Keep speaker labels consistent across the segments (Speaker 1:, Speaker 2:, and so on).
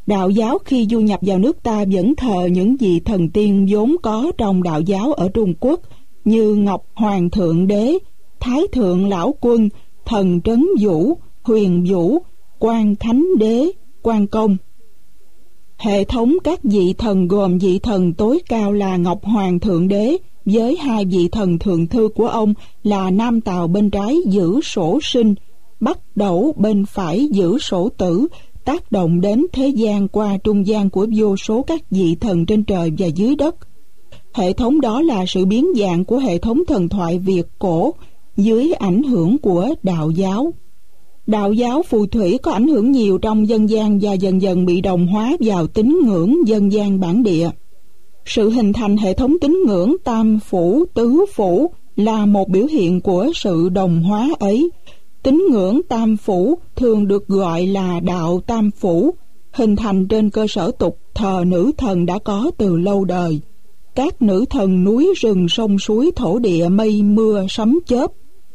Speaker 1: Đạo giáo khi du nhập vào nước ta vẫn thờ những vị thần tiên vốn có trong đạo giáo ở Trung Quốc như Ngọc Hoàng Thượng Đế, Thái Thượng Lão Quân, Thần Trấn Vũ, Huyền Vũ, Quan Thánh Đế, Quan Công. Hệ thống các vị thần gồm vị thần tối cao là Ngọc Hoàng Thượng Đế với hai vị thần thượng thư của ông là Nam Tào bên trái giữ sổ sinh, Bắc Đẩu bên phải giữ sổ tử, tác động đến thế gian qua trung gian của vô số các vị thần trên trời và dưới đất. Hệ thống đó là sự biến dạng của hệ thống thần thoại Việt cổ dưới ảnh hưởng của đạo giáo. Đạo giáo phù thủy có ảnh hưởng nhiều trong dân gian và dần dần bị đồng hóa vào tín ngưỡng dân gian bản địa. Sự hình thành hệ thống tín ngưỡng tam phủ, tứ phủ là một biểu hiện của sự đồng hóa ấy. Tín ngưỡng tam phủ thường được gọi là đạo tam phủ, hình thành trên cơ sở tục thờ nữ thần đã có từ lâu đời. Các nữ thần núi rừng sông suối thổ địa mây mưa sấm chớp.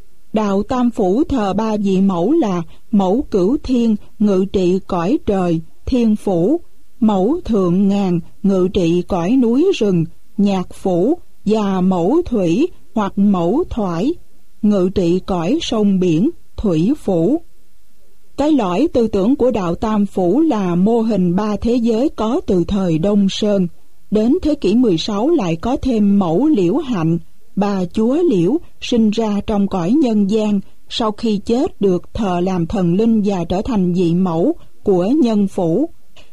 Speaker 1: Đạo tam phủ thờ ba vị mẫu là mẫu cửu thiên ngự trị cõi trời, thiên phủ; mẫu thượng ngàn ngự trị cõi núi rừng, nhạc phủ; và mẫu thủy hoặc mẫu thoải ngự trị cõi sông biển, thủy phủ. Cái lõi tư tưởng của đạo tam phủ là mô hình ba thế giới có từ thời Đông Sơn. Đến thế kỷ 16 lại có thêm mẫu Liễu Hạnh, bà chúa Liễu sinh ra trong cõi nhân gian, sau khi chết được thờ làm thần linh và trở thành vị mẫu của nhân phủ.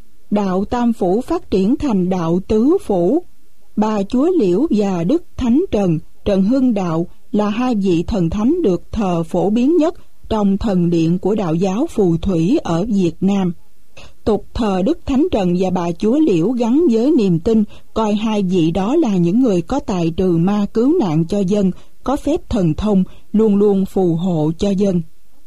Speaker 1: Đạo tam phủ phát triển thành đạo tứ phủ. Bà chúa Liễu và Đức Thánh Trần, Trần Hưng Đạo là hai vị thần thánh được thờ phổ biến nhất trong thần điện của đạo giáo phù thủy ở Việt Nam. Tục thờ Đức Thánh Trần và bà chúa Liễu gắn với niềm tin coi hai vị đó là những người có tài trừ ma cứu nạn cho dân, có phép thần thông, luôn luôn phù hộ cho dân.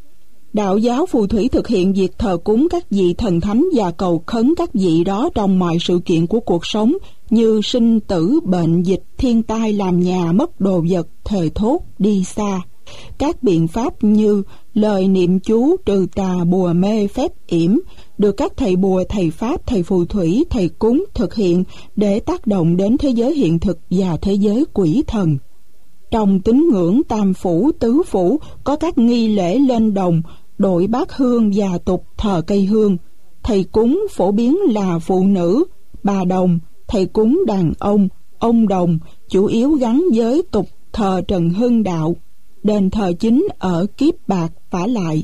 Speaker 1: Đạo giáo phù thủy thực hiện việc thờ cúng các vị thần thánh và cầu khấn các vị đó trong mọi sự kiện của cuộc sống như sinh tử, bệnh dịch, thiên tai, làm nhà, mất đồ vật, thề thốt, đi xa. Các biện pháp như lời niệm chú, trừ tà, bùa mê, phép yểm được các thầy bùa, thầy pháp, thầy phù thủy, thầy cúng thực hiện để tác động đến thế giới hiện thực và thế giới quỷ thần. Trong tín ngưỡng tam phủ, tứ phủ có các nghi lễ lên đồng, đội bát hương và tục thờ cây hương. Thầy cúng phổ biến là phụ nữ, bà đồng; thầy cúng đàn ông đồng, chủ yếu gắn với tục thờ Trần Hưng Đạo. Đền thờ chính ở Kiếp Bạc, Phả Lại.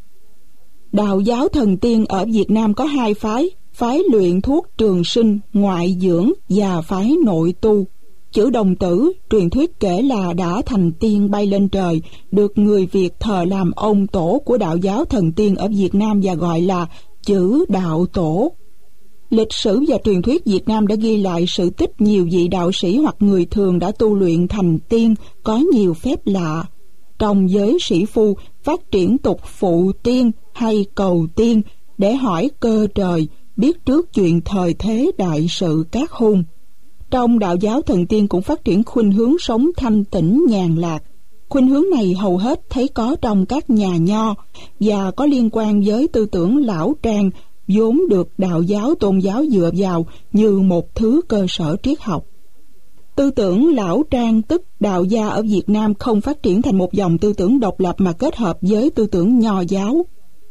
Speaker 1: Đạo giáo thần tiên ở Việt Nam có hai phái: phái luyện thuốc trường sinh, ngoại dưỡng và phái nội tu. Chữ Đồng Tử truyền thuyết kể là đã thành tiên bay lên trời, được người Việt thờ làm ông tổ của đạo giáo thần tiên ở Việt Nam và gọi là chữ đạo tổ. Lịch sử và truyền thuyết Việt Nam đã ghi lại sự tích nhiều vị đạo sĩ hoặc người thường đã tu luyện thành tiên có nhiều phép lạ. Trong giới sĩ phu phát triển tục phụ tiên hay cầu tiên để hỏi cơ trời, biết trước chuyện thời thế đại sự các hung. Trong đạo giáo thần tiên cũng phát triển khuynh hướng sống thanh tĩnh nhàn lạc. Khuynh hướng này hầu hết thấy có trong các nhà nho và có liên quan với tư tưởng lão trang, vốn được đạo giáo tôn giáo dựa vào như một thứ cơ sở triết học. Tư tưởng lão trang tức đạo gia ở Việt Nam không phát triển thành một dòng tư tưởng độc lập mà kết hợp với tư tưởng nho giáo.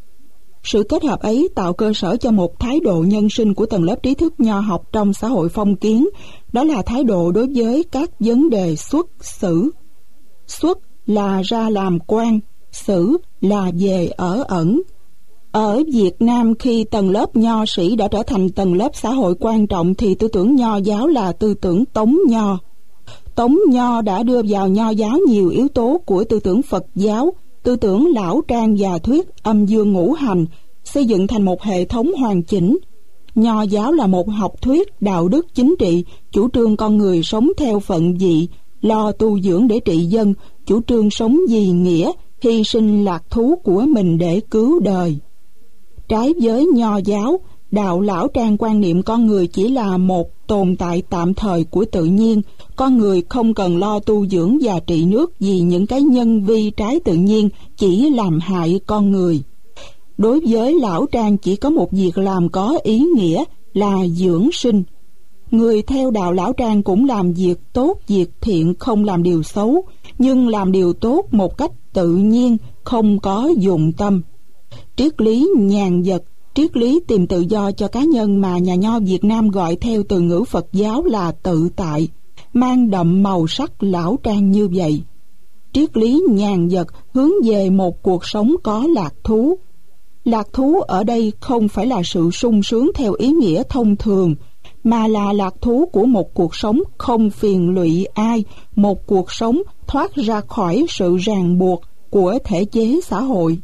Speaker 1: Sự kết hợp ấy tạo cơ sở cho một thái độ nhân sinh của tầng lớp trí thức nho học trong xã hội phong kiến, đó là thái độ đối với các vấn đề xuất xử. Xuất là ra làm quan, xử là về ở ẩn. Ở Việt Nam, khi tầng lớp nho sĩ đã trở thành tầng lớp xã hội quan trọng thì tư tưởng nho giáo là tư tưởng Tống Nho. Tống Nho đã đưa vào nho giáo nhiều yếu tố của tư tưởng Phật giáo, tư tưởng lão trang và thuyết âm dương ngũ hành, xây dựng thành một hệ thống hoàn chỉnh. Nho giáo là một học thuyết đạo đức chính trị, chủ trương con người sống theo phận vị, lo tu dưỡng để trị dân, chủ trương sống vì nghĩa, hy sinh lạc thú của mình để cứu đời. Trái với nho giáo, đạo lão trang quan niệm con người chỉ là một tồn tại tạm thời của tự nhiên, con người không cần lo tu dưỡng và trị nước vì những cái nhân vi trái tự nhiên chỉ làm hại con người. Đối với Lão Trang chỉ có một việc làm có ý nghĩa là dưỡng sinh. Người theo đạo Lão Trang cũng làm việc tốt, việc thiện, không làm điều xấu, nhưng làm điều tốt một cách tự nhiên, không có dụng tâm. Triết lý nhàn vật, triết lý tìm tự do cho cá nhân mà nhà nho Việt Nam gọi theo từ ngữ Phật giáo là tự tại, mang đậm màu sắc Lão Trang như vậy. Triết lý nhàn vật hướng về một cuộc sống có lạc thú. Lạc thú ở đây không phải là sự sung sướng theo ý nghĩa thông thường, mà là lạc thú của một cuộc sống không phiền lụy ai, một cuộc sống thoát ra khỏi sự ràng buộc của thể chế xã hội.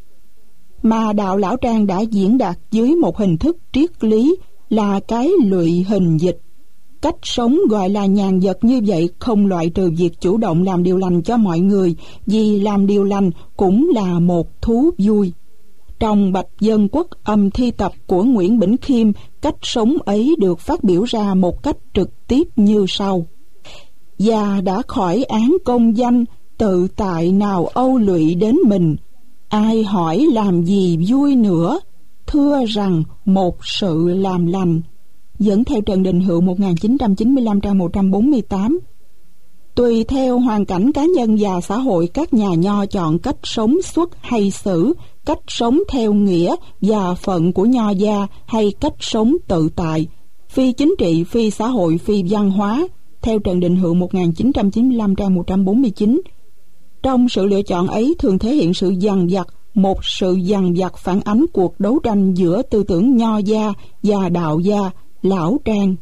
Speaker 1: Mà đạo Lão Trang đã diễn đạt dưới một hình thức triết lý là cái lụy hình dịch. Cách sống gọi là nhàn vật như vậy không loại trừ việc chủ động làm điều lành cho mọi người, vì làm điều lành cũng là một thú vui. Trong Bạch Dân Quốc âm thi tập của Nguyễn Bỉnh Khiêm, cách sống ấy được phát biểu ra một cách trực tiếp như sau: Già đã khỏi án công danh, tự tại nào âu lụy đến mình. Ai hỏi làm gì vui nữa, thưa rằng một sự làm lành. Dẫn theo Trần Đình Hữu 1995 trang 148. Tùy theo hoàn cảnh cá nhân và xã hội, các nhà nho chọn cách sống xuất hay xử, cách sống theo nghĩa và phận của nho gia hay cách sống tự tại, phi chính trị, phi xã hội, phi văn hóa, theo Trần Đình Hữu 1995 trang 149. Trong sự lựa chọn ấy thường thể hiện sự dằn vặt, một sự dằn vặt phản ánh cuộc đấu tranh giữa tư tưởng nho gia và đạo gia Lão Trang.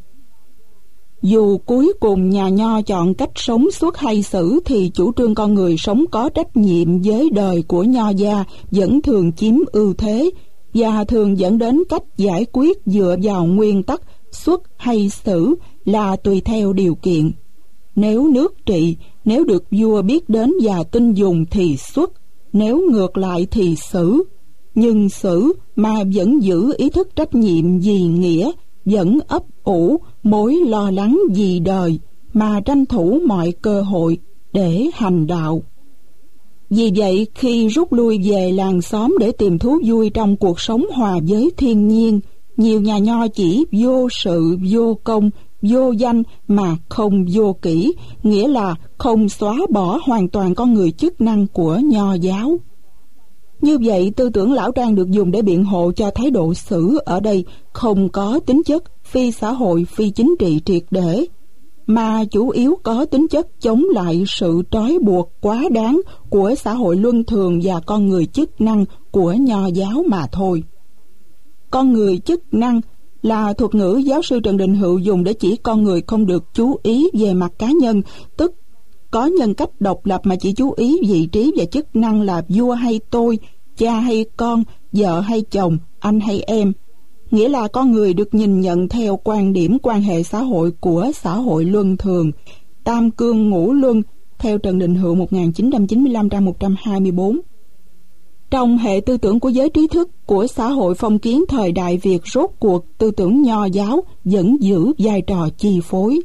Speaker 1: Dù cuối cùng nhà nho chọn cách sống xuất hay xử, thì chủ trương con người sống có trách nhiệm với đời của nho gia vẫn thường chiếm ưu thế, và thường dẫn đến cách giải quyết dựa vào nguyên tắc xuất hay xử là tùy theo điều kiện. Nếu nước trị, nếu được vua biết đến và tin dùng thì xuất, nếu ngược lại thì xử. Nhưng xử mà vẫn giữ ý thức trách nhiệm vì nghĩa, vẫn ấp ủ mối lo lắng vì đời, mà tranh thủ mọi cơ hội để hành đạo. Vì vậy, khi rút lui về làng xóm để tìm thú vui trong cuộc sống hòa với thiên nhiên, nhiều nhà nho chỉ vô sự, vô công, vô danh mà không vô kỷ, nghĩa là không xóa bỏ hoàn toàn con người chức năng của nho giáo. Như vậy, tư tưởng Lão Trang được dùng để biện hộ cho thái độ xử ở đây không có tính chất phi xã hội, phi chính trị triệt để, mà chủ yếu có tính chất chống lại sự trói buộc quá đáng của xã hội luân thường và con người chức năng của nho giáo mà thôi. Con người chức năng là thuật ngữ giáo sư Trần Đình Hữu dùng để chỉ con người không được chú ý về mặt cá nhân, tức có nhân cách độc lập mà chỉ chú ý vị trí và chức năng là vua hay tôi, cha hay con, vợ hay chồng, anh hay em. Nghĩa là con người được nhìn nhận theo quan điểm quan hệ xã hội của xã hội luân thường, tam cương ngũ luân, theo Trần Đình Hữu 1995 trang 124. Trong hệ tư tưởng của giới trí thức của xã hội phong kiến thời Đại Việt, rốt cuộc tư tưởng nho giáo vẫn giữ vai trò chi phối.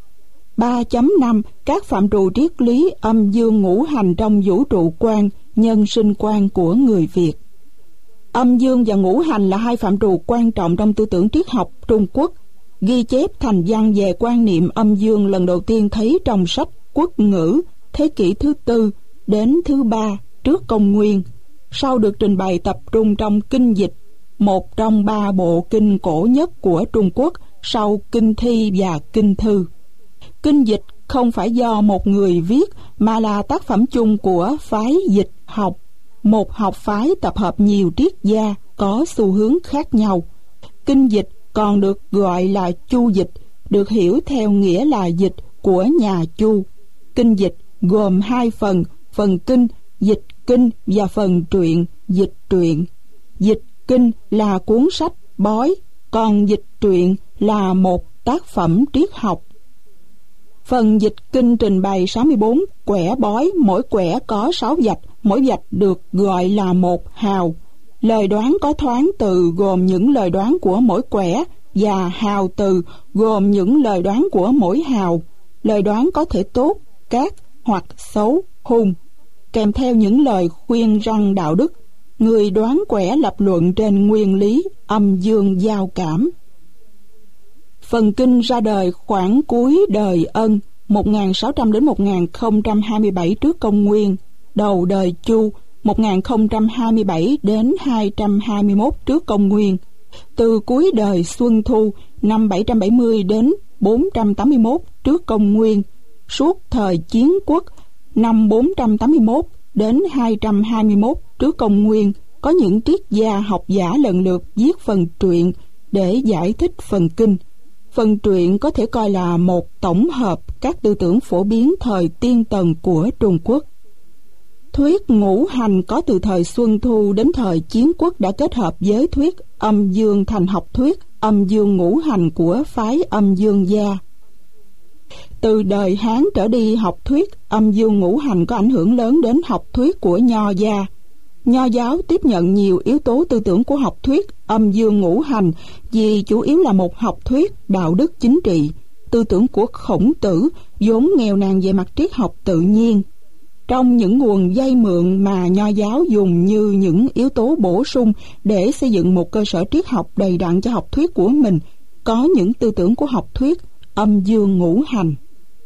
Speaker 1: 3.5 Các phạm trù triết lý âm dương ngũ hành trong vũ trụ quan, nhân sinh quan của người Việt. Âm dương và ngũ hành là hai phạm trù quan trọng trong tư tưởng triết học Trung Quốc. Ghi chép thành văn về quan niệm âm dương lần đầu tiên thấy trong sách Quốc ngữ thế kỷ thứ 4 đến thứ 3 trước công nguyên, sau được trình bày tập trung trong Kinh Dịch, một trong 3 bộ kinh cổ nhất của Trung Quốc sau Kinh Thi và Kinh Thư. Kinh Dịch không phải do một người viết mà là tác phẩm chung của phái dịch học, một học phái tập hợp nhiều triết gia có xu hướng khác nhau. Kinh Dịch còn được gọi là Chu Dịch, được hiểu theo nghĩa là dịch của nhà Chu. Kinh Dịch gồm 2 phần, phần kinh, dịch kinh và phần truyện, dịch truyện. Dịch kinh là cuốn sách bói, còn dịch truyện là một tác phẩm triết học. Phần dịch kinh trình bày 64 quẻ bói, mỗi quẻ có 6 vạch, mỗi vạch được gọi là một hào. Lời đoán có thoáng từ gồm những lời đoán của mỗi quẻ và hào từ gồm những lời đoán của mỗi hào. Lời đoán có thể tốt, cát hoặc xấu, hung, kèm theo những lời khuyên răn đạo đức. người đoán quẻ lập luận trên nguyên lý âm dương giao cảm. Phần kinh ra đời khoảng cuối đời Ân 1600 đến 1027 trước công nguyên, đầu đời Chu 1027 đến 221 trước công nguyên. Từ cuối đời Xuân Thu năm 770 đến 481 trước công nguyên, suốt thời Chiến Quốc năm 481 đến 221 trước công nguyên, có những triết gia học giả lần lượt viết phần truyện để giải thích phần kinh. Phần truyện có thể coi là một tổng hợp các tư tưởng phổ biến thời Tiên Tần của Trung Quốc. Thuyết ngũ hành có từ thời Xuân Thu đến thời Chiến Quốc đã kết hợp với thuyết âm dương thành học thuyết âm dương ngũ hành của phái âm dương gia. Từ đời Hán trở đi, học thuyết âm dương ngũ hành có ảnh hưởng lớn đến học thuyết của Nho gia. Nho giáo tiếp nhận nhiều yếu tố tư tưởng của học thuyết âm dương ngũ hành vì chủ yếu là một học thuyết đạo đức chính trị. Tư tưởng của Khổng Tử vốn nghèo nàn về mặt triết học tự nhiên. Trong những nguồn vay mượn mà Nho giáo dùng như những yếu tố bổ sung để xây dựng một cơ sở triết học đầy đặn cho học thuyết của mình, có những tư tưởng của học thuyết âm dương ngũ hành.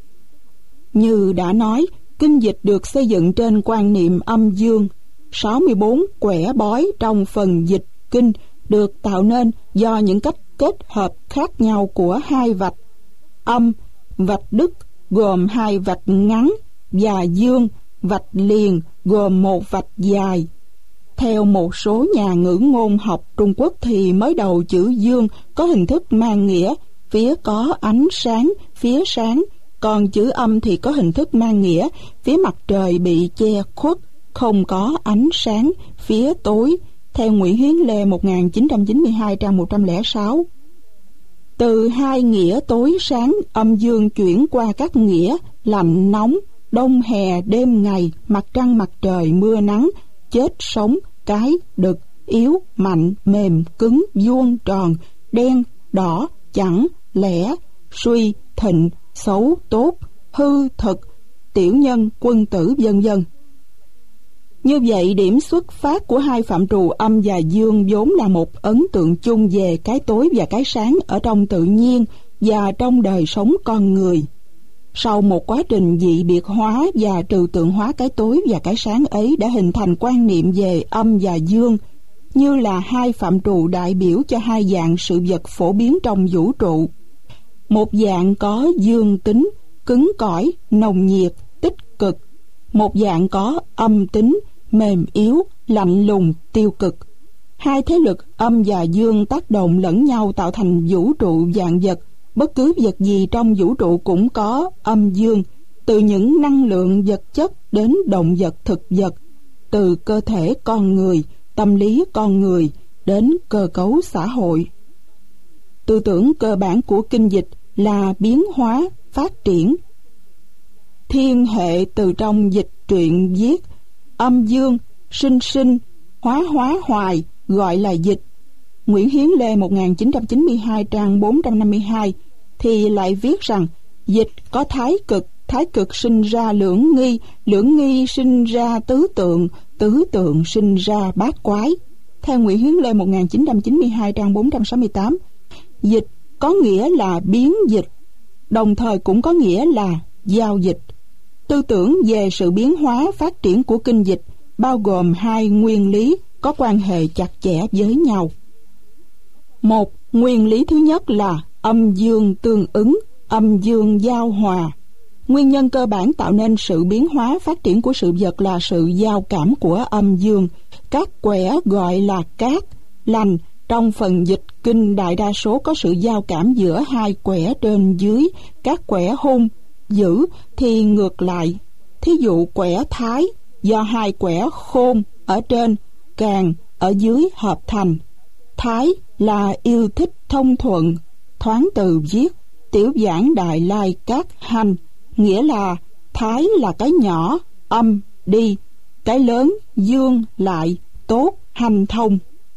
Speaker 1: Như đã nói, kinh dịch được xây dựng trên quan niệm âm dương. 64 quẻ bói trong phần dịch kinh được tạo nên do những cách kết hợp khác nhau của hai vạch âm, vạch đứt gồm hai vạch ngắn, và dương, vạch liền gồm một vạch dài. Theo một số nhà ngữ ngôn học Trung Quốc thì mới đầu chữ dương có hình thức mang nghĩa phía có ánh sáng, phía sáng, còn chữ âm thì có hình thức mang nghĩa phía mặt trời bị che khuất, không có ánh sáng, phía tối, theo Nguyễn Hiến Lê 1992 trang 106. Từ hai nghĩa tối sáng, âm dương chuyển qua các nghĩa lạnh nóng, đông hè đêm ngày, mặt trăng mặt trời mưa nắng, chết sống, cái đực, yếu mạnh, mềm cứng, vuông tròn, đen đỏ, chẵn lẻ, suy thịnh, xấu tốt, hư thực, tiểu nhân quân tử, vân vân. Như vậy, điểm xuất phát của hai phạm trù âm và dương vốn là một ấn tượng chung về cái tối và cái sáng ở trong tự nhiên và trong đời sống con người. Sau một quá trình dị biệt hóa và trừu tượng hóa cái tối và cái sáng ấy đã hình thành quan niệm về âm và dương như là hai phạm trù đại biểu cho hai dạng sự vật phổ biến trong vũ trụ. Một dạng có dương tính, cứng cỏi, nồng nhiệt, tích cực. Một dạng có âm tính, mềm yếu, lạnh lùng, tiêu cực. Hai thế lực âm và dương tác động lẫn nhau tạo thành vũ trụ vạn vật. Bất cứ vật gì trong vũ trụ cũng có âm dương, từ những năng lượng vật chất đến động vật thực vật, từ cơ thể con người, tâm lý con người đến cơ cấu xã hội. Tư tưởng cơ bản của kinh dịch là biến hóa, phát triển. Thiên hệ từ trong dịch truyện viết âm dương, sinh sinh, hóa hoài, gọi là dịch. Nguyễn Hiến Lê 1992 trang 452 thì lại viết rằng dịch có thái cực sinh ra lưỡng nghi sinh ra tứ tượng sinh ra bát quái. Theo Nguyễn Hiến Lê 1992 trang 468, dịch có nghĩa là biến dịch, đồng thời cũng có nghĩa là giao dịch. Tư tưởng về sự biến hóa phát triển của kinh dịch bao gồm hai nguyên lý có quan hệ chặt chẽ với nhau. Một, nguyên lý thứ nhất là âm dương tương ứng, âm dương giao hòa. Nguyên nhân cơ bản tạo nên sự biến hóa phát triển của sự vật là sự giao cảm của âm dương. Các quẻ gọi là cát, lành trong phần dịch kinh đại đa số có sự giao cảm giữa hai quẻ trên dưới. Các quẻ hung, dữ thì ngược lại. Thí dụ quẻ thái do hai quẻ khôn ở trên, càng ở dưới hợp thành. Thái là yêu thích thông thuận, thoáng từ viết tiểu giảng Đại Lai Các Hành, nghĩa là thái là cái nhỏ, âm đi, cái lớn dương lại, tốt hành thông.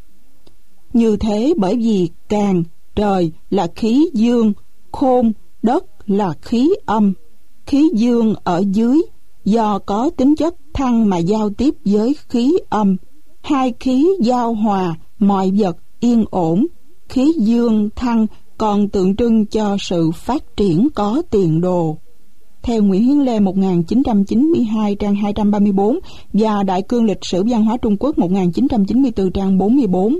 Speaker 1: Như thế bởi vì càng, trời là khí dương, khôn, đất là khí âm. Khí dương ở dưới do có tính chất thăng mà giao tiếp với khí âm. hai khí giao hòa, mọi vật yên ổn. Khí dương thăng còn tượng trưng cho sự phát triển có tiền đồ. Theo Nguyễn Hiến Lê 1992 trang 234 và Đại cương lịch sử văn hóa Trung Quốc 1994 trang 44.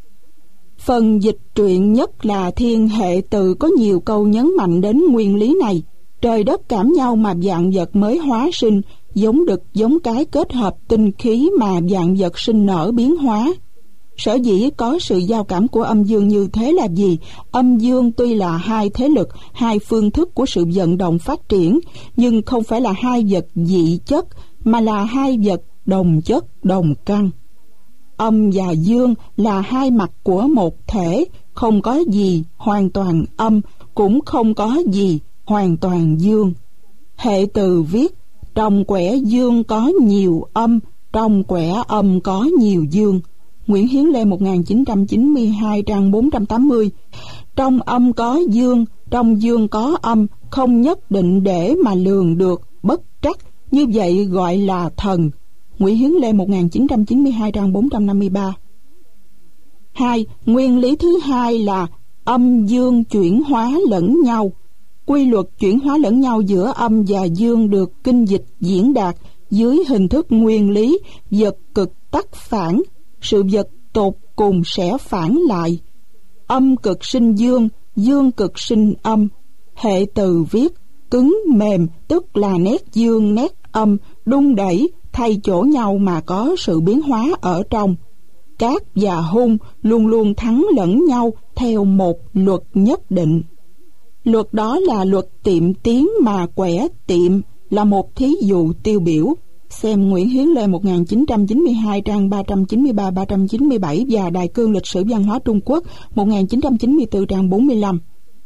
Speaker 1: Phần dịch truyện nhất là Thiên Hệ Từ có nhiều câu nhấn mạnh đến nguyên lý này. Trời đất cảm nhau mà vạn vật mới hóa sinh, giống đực giống cái kết hợp tinh khí mà vạn vật sinh nở biến hóa. Sở dĩ có sự giao cảm của âm dương như thế là gì? Âm dương tuy là hai thế lực, hai phương thức của sự vận động phát triển, nhưng không phải là hai vật dị chất, mà là hai vật đồng chất đồng căn. Âm và dương là hai mặt của một thể, không có gì hoàn toàn âm, cũng không có gì hoàn toàn dương. Hệ Từ viết, trong quẻ dương có nhiều âm, trong quẻ âm có nhiều dương. Nguyễn Hiến Lê 1992 trang 480. Trong âm có dương, trong dương có âm, không nhất định để mà lường được, bất trắc, như vậy gọi là thần. Nguyễn Hiến Lê 1992 trang 453. 2. Nguyên lý thứ hai là âm dương chuyển hóa lẫn nhau. Quy luật chuyển hóa lẫn nhau giữa âm và dương được kinh dịch diễn đạt dưới hình thức nguyên lý vật cực tắc phản. Sự vật tột cùng sẽ phản lại. Âm cực sinh dương, dương cực sinh âm. Hệ Từ viết, cứng mềm tức là nét dương nét âm, đung đẩy thay chỗ nhau mà có sự biến hóa ở trong. Cát và hung luôn luôn thắng lẫn nhau theo một luật nhất định. Luật đó là luật tiệm tiến mà quẻ tiệm là một thí dụ tiêu biểu. Xem Nguyễn Hiến Lê 1992 trang 393-397 và Đại cương lịch sử văn hóa Trung Quốc 1994 trang 45.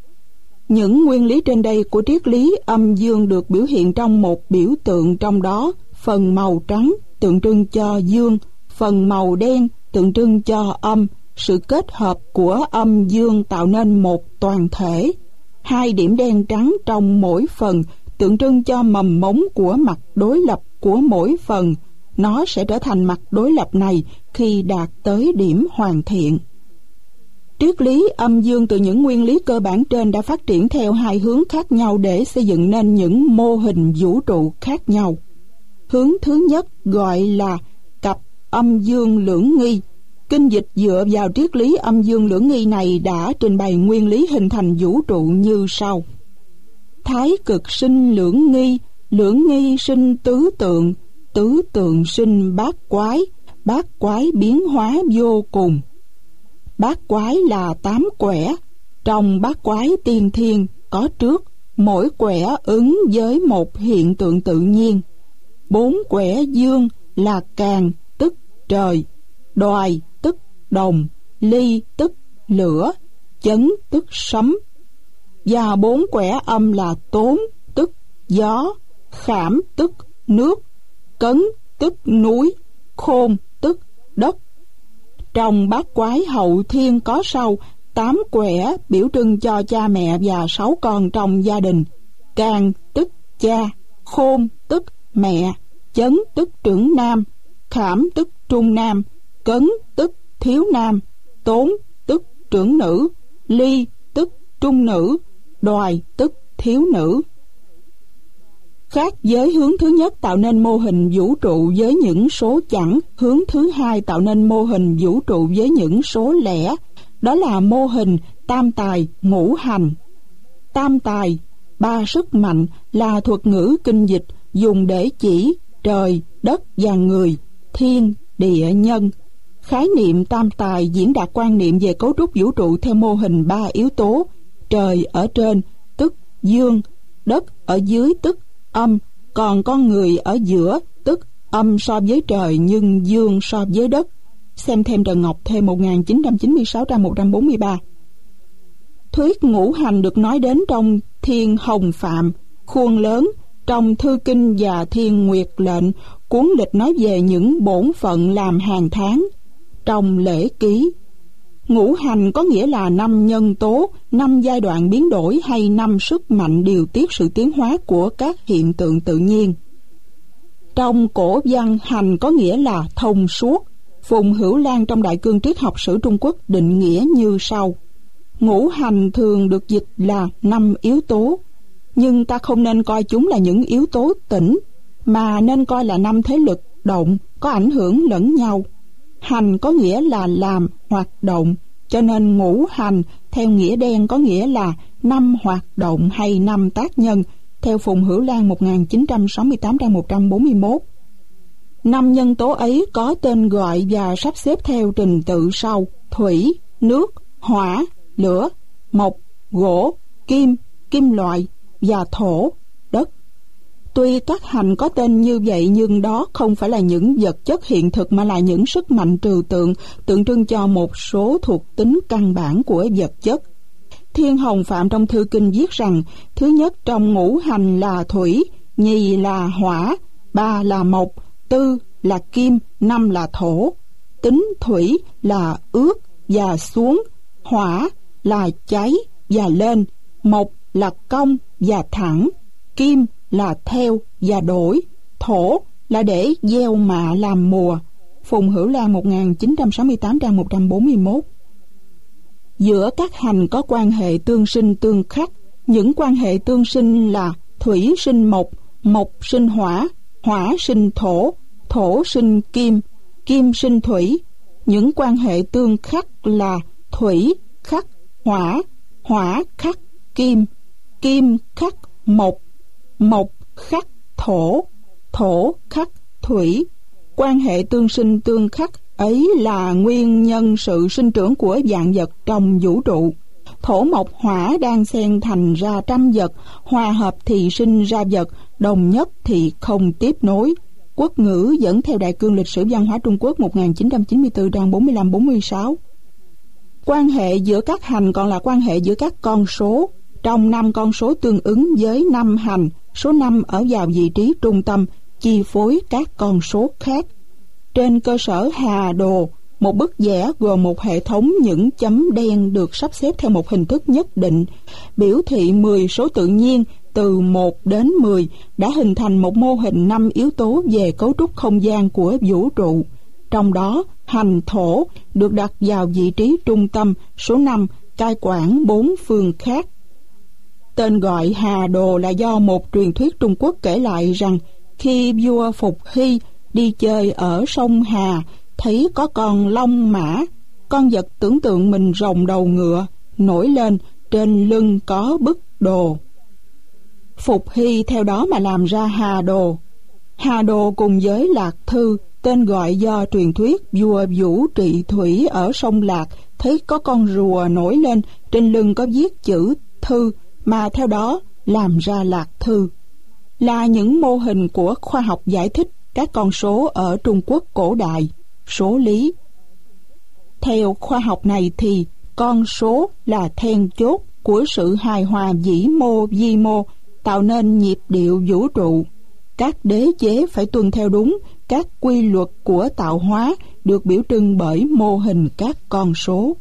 Speaker 1: Những nguyên lý trên đây của triết lý âm dương được biểu hiện trong một biểu tượng, trong đó phần màu trắng tượng trưng cho dương, phần màu đen tượng trưng cho âm. Sự kết hợp của âm dương tạo nên một toàn thể. Hai điểm đen trắng trong mỗi phần tượng trưng cho mầm mống của mặt đối lập của mỗi phần. Nó sẽ trở thành mặt đối lập này khi đạt tới điểm hoàn thiện. Triết lý âm dương từ những nguyên lý cơ bản trên đã phát triển theo hai hướng khác nhau để xây dựng nên những mô hình vũ trụ khác nhau. Hướng thứ nhất gọi là cặp âm dương lưỡng nghi. Kinh dịch dựa vào triết lý âm dương lưỡng nghi này đã trình bày nguyên lý hình thành vũ trụ như sau. Thái cực sinh lưỡng nghi sinh tứ tượng sinh bát quái biến hóa vô cùng. Bát quái là 8 quẻ, trong bát quái tiên thiên có trước, mỗi quẻ ứng với một hiện tượng tự nhiên. 4 quẻ dương là càn tức trời, đoài tức đồng, ly tức lửa, chấn tức sấm. Và 4 quẻ âm là tốn tức gió, khảm tức nước, cấn tức núi, khôn tức đất. Trong bát quái hậu thiên có sau 8 quẻ biểu trưng cho cha mẹ và 6 con trong gia đình. Càn tức cha, khôn tức mẹ, chấn tức trưởng nam, khảm tức trung nam, cấn tức thiếu nam, tốn tức trưởng nữ, ly tức trung nữ, đoài tức thiếu nữ. Khác với hướng thứ nhất tạo nên mô hình vũ trụ với những số chẵn, hướng thứ hai tạo nên mô hình vũ trụ với những số lẻ, đó là mô hình tam tài ngũ hành. Tam tài, 3 sức mạnh, là thuật ngữ kinh dịch dùng để chỉ trời, đất và người, thiên, địa, nhân. Khái niệm tam tài diễn đạt quan niệm về cấu trúc vũ trụ theo mô hình 3 yếu tố: trời ở trên tức dương, đất ở dưới tức âm, còn con người ở giữa tức âm so với trời nhưng dương so với đất. Xem thêm Trần Ngọc thêm 1996 trang 143. Thuyết ngũ hành được nói đến trong Thiên Hồng Phạm, Khuôn Lớn, trong Thư Kinh và Thiên Nguyệt Lệnh, cuốn lịch nói về những bổn phận làm hàng tháng. Trong Lễ Ký, ngũ hành có nghĩa là 5 nhân tố, 5 giai đoạn biến đổi hay 5 sức mạnh điều tiết sự tiến hóa của các hiện tượng tự nhiên. Trong cổ văn, hành có nghĩa là thông suốt, Phùng Hữu Lan trong Đại cương triết học sử Trung Quốc định nghĩa như sau: ngũ hành thường được dịch là 5 yếu tố, nhưng ta không nên coi chúng là những yếu tố tĩnh, mà nên coi là 5 thế lực động có ảnh hưởng lẫn nhau. Hành có nghĩa là làm, hoạt động, cho nên ngũ hành theo nghĩa đen có nghĩa là 5 hoạt động hay 5 tác nhân, theo Phùng Hữu Lan 1968 trang 141. 5 nhân tố ấy có tên gọi và sắp xếp theo trình tự sau: thủy, nước, hỏa, lửa, mộc, gỗ, kim, kim loại và thổ, đất. Tuy các hành có tên như vậy nhưng đó không phải là những vật chất hiện thực mà là những sức mạnh trừu tượng, tượng trưng cho một số thuộc tính căn bản của vật chất. Thiên Hồng Phạm trong thư kinh viết rằng: thứ nhất trong ngũ hành là thủy, nhì là hỏa, ba là mộc, tư là kim, năm là thổ. Tính thủy là ướt và xuống, hỏa là cháy và lên, mộc là cong và thẳng, kim là theo và đổi, thổ là để gieo mạ làm mùa. Phùng Hữu Lan 1968 trang 141. Giữa các hành có quan hệ tương sinh tương khắc. Những quan hệ tương sinh là thủy sinh mộc, mộc sinh hỏa, hỏa sinh thổ, thổ sinh kim, kim sinh thủy. Những quan hệ tương khắc là thủy khắc hỏa, hỏa khắc kim, kim khắc mộc, mộc khắc thổ, thổ khắc thủy. Quan hệ tương sinh tương khắc ấy là nguyên nhân sự sinh trưởng của vạn vật trong vũ trụ. Thổ mộc hỏa đang xen thành ra trăm vật, hòa hợp thì sinh ra vật, đồng nhất thì không tiếp nối. Quốc ngữ dẫn theo Đại cương lịch sử văn hóa Trung Quốc 1994 trang 45-46. Quan hệ giữa các hành còn là quan hệ giữa các con số. Trong 5 con số tương ứng với 5 hành, số 5 ở vào vị trí trung tâm, chi phối các con số khác. Trên cơ sở hà đồ, một bức vẽ gồm một hệ thống những chấm đen được sắp xếp theo một hình thức nhất định, biểu thị 10 số tự nhiên từ 1 đến 10 đã hình thành một mô hình 5 yếu tố về cấu trúc không gian của vũ trụ. Trong đó, hành thổ được đặt vào vị trí trung tâm, số 5 cai quản 4 phương khác. Tên gọi Hà Đồ là do một truyền thuyết Trung Quốc kể lại rằng khi vua Phục Hy đi chơi ở sông Hà, thấy có con long mã, con vật tưởng tượng mình rồng đầu ngựa, nổi lên, trên lưng có bức đồ. Phục Hy theo đó mà làm ra Hà Đồ. Hà Đồ cùng với Lạc Thư, tên gọi do truyền thuyết vua Vũ trị thủy ở sông Lạc thấy có con rùa nổi lên, trên lưng có viết chữ Thư, mà theo đó làm ra Lạc Thư. Là những mô hình của khoa học giải thích các con số ở Trung Quốc cổ đại, số lý. Theo khoa học này thì con số là then chốt của sự hài hòa vĩ mô vi mô, tạo nên nhịp điệu vũ trụ. Các đế chế phải tuân theo đúng các quy luật của tạo hóa được biểu trưng bởi mô hình các con số.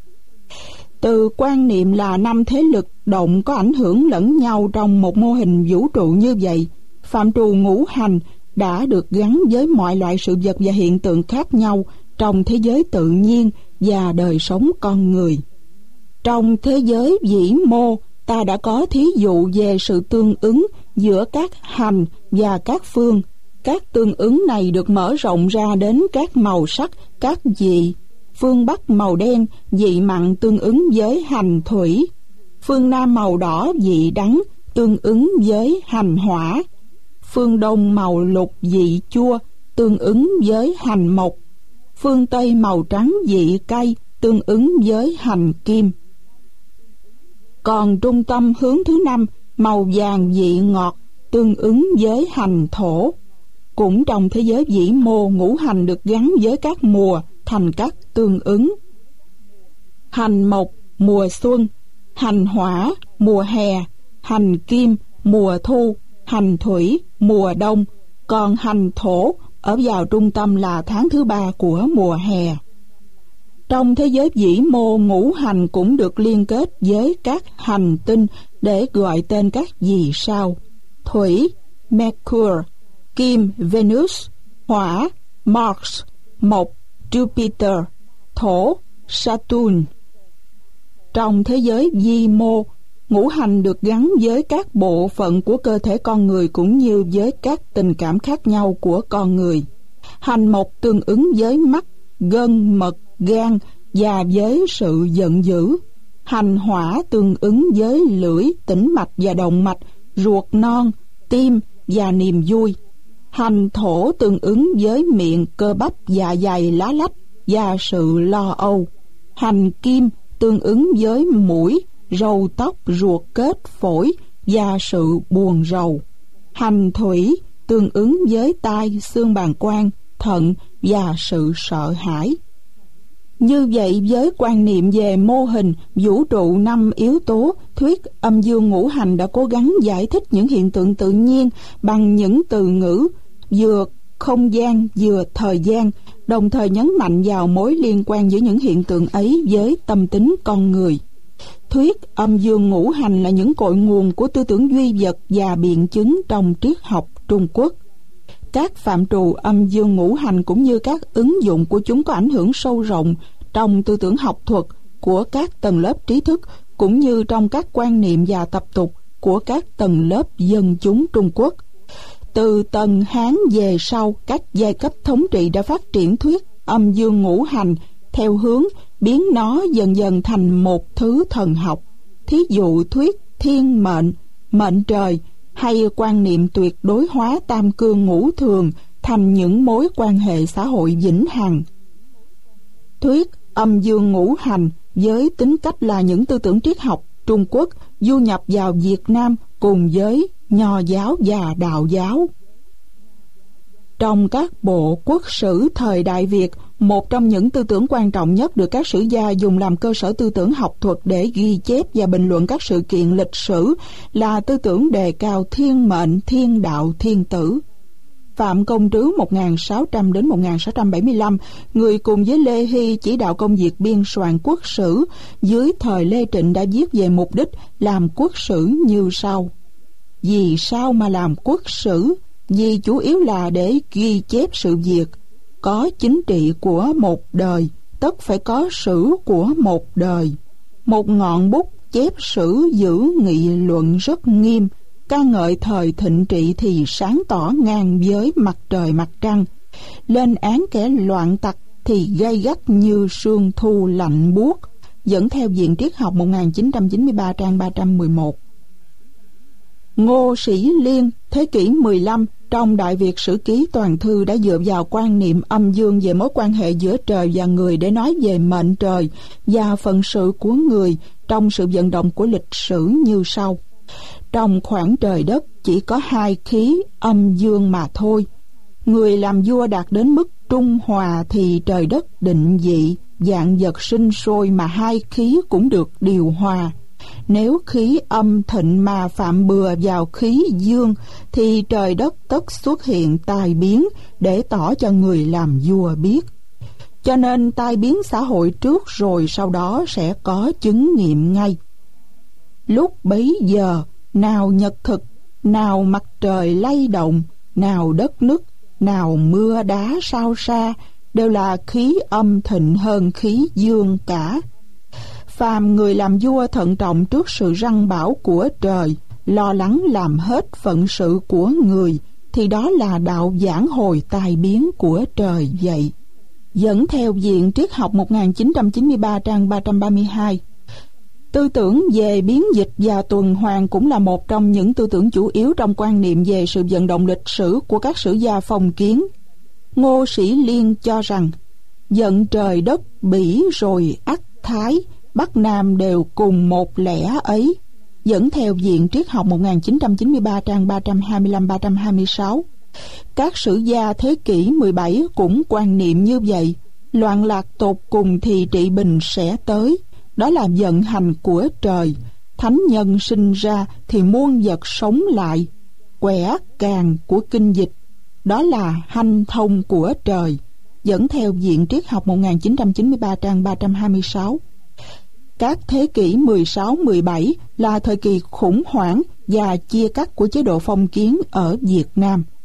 Speaker 1: Từ quan niệm là 5 thế lực động có ảnh hưởng lẫn nhau trong một mô hình vũ trụ như vậy, phạm trù ngũ hành đã được gắn với mọi loại sự vật và hiện tượng khác nhau trong thế giới tự nhiên và đời sống con người. Trong thế giới vĩ mô, ta đã có thí dụ về sự tương ứng giữa các hành và các phương. Các tương ứng này được mở rộng ra đến các màu sắc, các vị. Phương Bắc màu đen, vị mặn tương ứng với hành thủy. Phương Nam màu đỏ, vị đắng, tương ứng với hành hỏa. Phương Đông màu lục, vị chua, tương ứng với hành mộc. Phương Tây màu trắng, vị cay, tương ứng với hành kim. Còn trung tâm hướng thứ 5, màu vàng, vị ngọt, tương ứng với hành thổ. Cũng trong thế giới vĩ mô, ngũ hành được gắn với các mùa thành các tương ứng. Hành mộc mùa xuân, hành hỏa mùa hè, hành kim mùa thu, hành thủy mùa đông, còn hành thổ ở vào trung tâm là tháng thứ 3 của mùa hè. Trong thế giới vĩ mô, ngũ hành cũng được liên kết với các hành tinh để gọi tên các vì sao: thủy Mercury, kim Venus, hỏa Mars, mộc Jupiter, Thổ, Saturn. Trong thế giới vi mô, ngũ hành được gắn với các bộ phận của cơ thể con người cũng như với các tình cảm khác nhau của con người. Hành mộc tương ứng với mắt, gân, mật, gan và với sự giận dữ. Hành hỏa tương ứng với lưỡi, tĩnh mạch và động mạch, ruột non, tim và niềm vui. Hành thổ tương ứng với miệng, cơ bắp, dạ dày, lá lách và sự lo âu. Hành kim tương ứng với mũi, râu tóc, ruột kết, phổi và sự buồn rầu. Hành thủy tương ứng với tai, xương bàng quang, thận và sự sợ hãi. Như vậy, với quan niệm về mô hình vũ trụ 5 yếu tố, thuyết âm dương ngũ hành đã cố gắng giải thích những hiện tượng tự nhiên bằng những từ ngữ vừa không gian vừa thời gian, đồng thời nhấn mạnh vào mối liên quan giữa những hiện tượng ấy với tâm tính con người. Thuyết âm dương ngũ hành là những cội nguồn của tư tưởng duy vật và biện chứng trong triết học Trung Quốc. Các phạm trù âm dương ngũ hành cũng như các ứng dụng của chúng có ảnh hưởng sâu rộng trong tư tưởng học thuật của các tầng lớp trí thức cũng như trong các quan niệm và tập tục của các tầng lớp dân chúng Trung Quốc. Từ tầng Hán về sau, các giai cấp thống trị đã phát triển thuyết âm dương ngũ hành theo hướng biến nó dần dần thành một thứ thần học. Thí dụ thuyết thiên mệnh, mệnh trời hay quan niệm tuyệt đối hóa tam cương ngũ thường thành những mối quan hệ xã hội vĩnh hằng. Thuyết âm dương ngũ hành với tính cách là những tư tưởng triết học Trung Quốc du nhập vào Việt Nam cùng với Nho giáo và Đạo giáo. Trong các bộ quốc sử thời Đại Việt, một trong những tư tưởng quan trọng nhất được các sử gia dùng làm cơ sở tư tưởng học thuật để ghi chép và bình luận các sự kiện lịch sử là tư tưởng đề cao thiên mệnh, thiên đạo, thiên tử. Phạm Công Trứ 1600 đến 1675, người cùng với Lê Hy chỉ đạo công việc biên soạn quốc sử dưới thời Lê Trịnh đã viết về mục đích làm quốc sử như sau. Vì sao mà làm quốc sử? Vì chủ yếu là để ghi chép sự việc. Có chính trị của một đời, tất phải có sử của một đời. Một ngọn bút chép sử giữ nghị luận rất nghiêm, ca ngợi thời thịnh trị thì sáng tỏ ngang với mặt trời mặt trăng. Lên án kẻ loạn tặc thì gay gắt như sương thu lạnh buốt, dẫn theo Viện Triết học 1993 trang 311. Ngô Sĩ Liên, thế kỷ 15, trong Đại Việt Sử Ký Toàn Thư đã dựa vào quan niệm âm dương về mối quan hệ giữa trời và người để nói về mệnh trời và phận sự của người trong sự vận động của lịch sử như sau. Trong khoảng trời đất chỉ có hai khí âm dương mà thôi. Người làm vua đạt đến mức trung hòa thì trời đất định vị, vạn vật sinh sôi mà hai khí cũng được điều hòa. Nếu khí âm thịnh mà phạm bừa vào khí dương thì trời đất tất xuất hiện tai biến để tỏ cho người làm vua biết. Cho nên tai biến xã hội trước rồi sau đó sẽ có chứng nghiệm ngay. Lúc bấy giờ, nào nhật thực, nào mặt trời lay động, nào đất nứt, nào mưa đá sao xa, đều là khí âm thịnh hơn khí dương cả. Phàm người làm vua thận trọng trước sự răn bảo của trời, lo lắng làm hết phận sự của người, thì đó là đạo vãn hồi tai biến của trời vậy. Dẫn theo Viện Triết học 1993 trang 332. Tư tưởng về biến dịch và tuần hoàn cũng là một trong những tư tưởng chủ yếu trong quan niệm về sự vận động lịch sử của các sử gia phong kiến. Ngô Sĩ Liên cho rằng, vận trời đất bỉ rồi ắt thái, Bắc Nam đều cùng một lẽ ấy. Dẫn theo Viện Triết học 1993 trang 325-326. Các sử gia thế kỷ 17 cũng quan niệm như vậy. Loạn lạc tột cùng thì trị bình sẽ tới. Đó là vận hành của trời. Thánh nhân sinh ra thì muôn vật sống lại. Quẻ càng của kinh dịch, đó là hanh thông của trời. Dẫn theo Viện Triết học 1993 trang 326. Các thế kỷ 16-17 là thời kỳ khủng hoảng và chia cắt của chế độ phong kiến ở Việt Nam.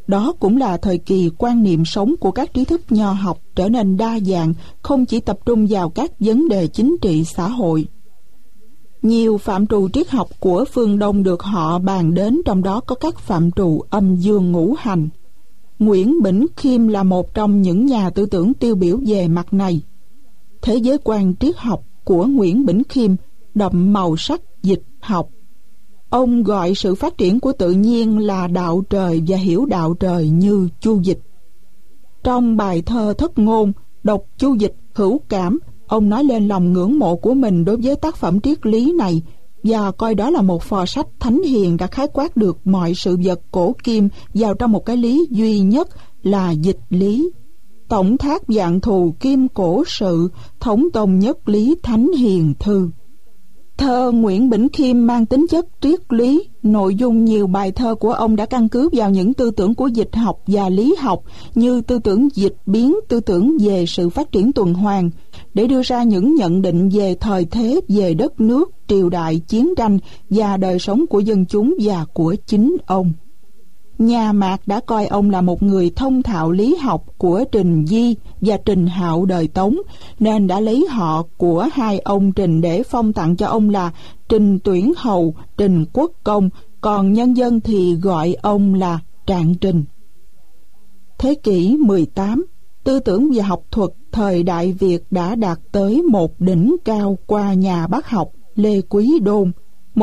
Speaker 1: Đó cũng là thời kỳ quan niệm sống của các trí thức nho học trở nên đa dạng, không chỉ tập trung vào các vấn đề chính trị xã hội. Nhiều phạm trù triết học của phương Đông được họ bàn đến, trong đó có các phạm trù âm dương ngũ hành. Nguyễn Bỉnh Khiêm là một trong những nhà tư tưởng tiêu biểu về mặt này. Thế giới quan triết học của Nguyễn Bỉnh Khiêm đậm màu sắc dịch học. Ông gọi sự phát triển của tự nhiên là đạo trời và hiểu đạo trời như Chu Dịch. Trong bài thơ Thất Ngôn, đọc Chu Dịch hữu cảm, ông nói lên lòng ngưỡng mộ của mình đối với tác phẩm triết lý này và coi đó là một phò sách thánh hiền đã khái quát được mọi sự vật cổ kim vào trong một cái lý duy nhất là dịch lý. Tổng thác vạn thù kim cổ sự, thống tông nhất lý thánh hiền thư. Thơ Nguyễn Bỉnh Khiêm mang tính chất triết lý. Nội dung nhiều bài thơ của ông đã căn cứ vào những tư tưởng của dịch học và lý học, như tư tưởng dịch biến, tư tưởng về sự phát triển tuần hoàn, để đưa ra những nhận định về thời thế, về đất nước, triều đại, chiến tranh và đời sống của dân chúng và của chính ông. Nhà Mạc đã coi ông là một người thông thạo lý học của Trình Di và Trình Hạo đời Tống, nên đã lấy họ của hai ông Trình để phong tặng cho ông là Trình Tuyển Hầu, Trình Quốc Công, còn nhân dân thì gọi ông là Trạng Trình. Thế kỷ 18, tư tưởng và học thuật thời Đại Việt đã đạt tới một đỉnh cao qua nhà bác học Lê Quý Đôn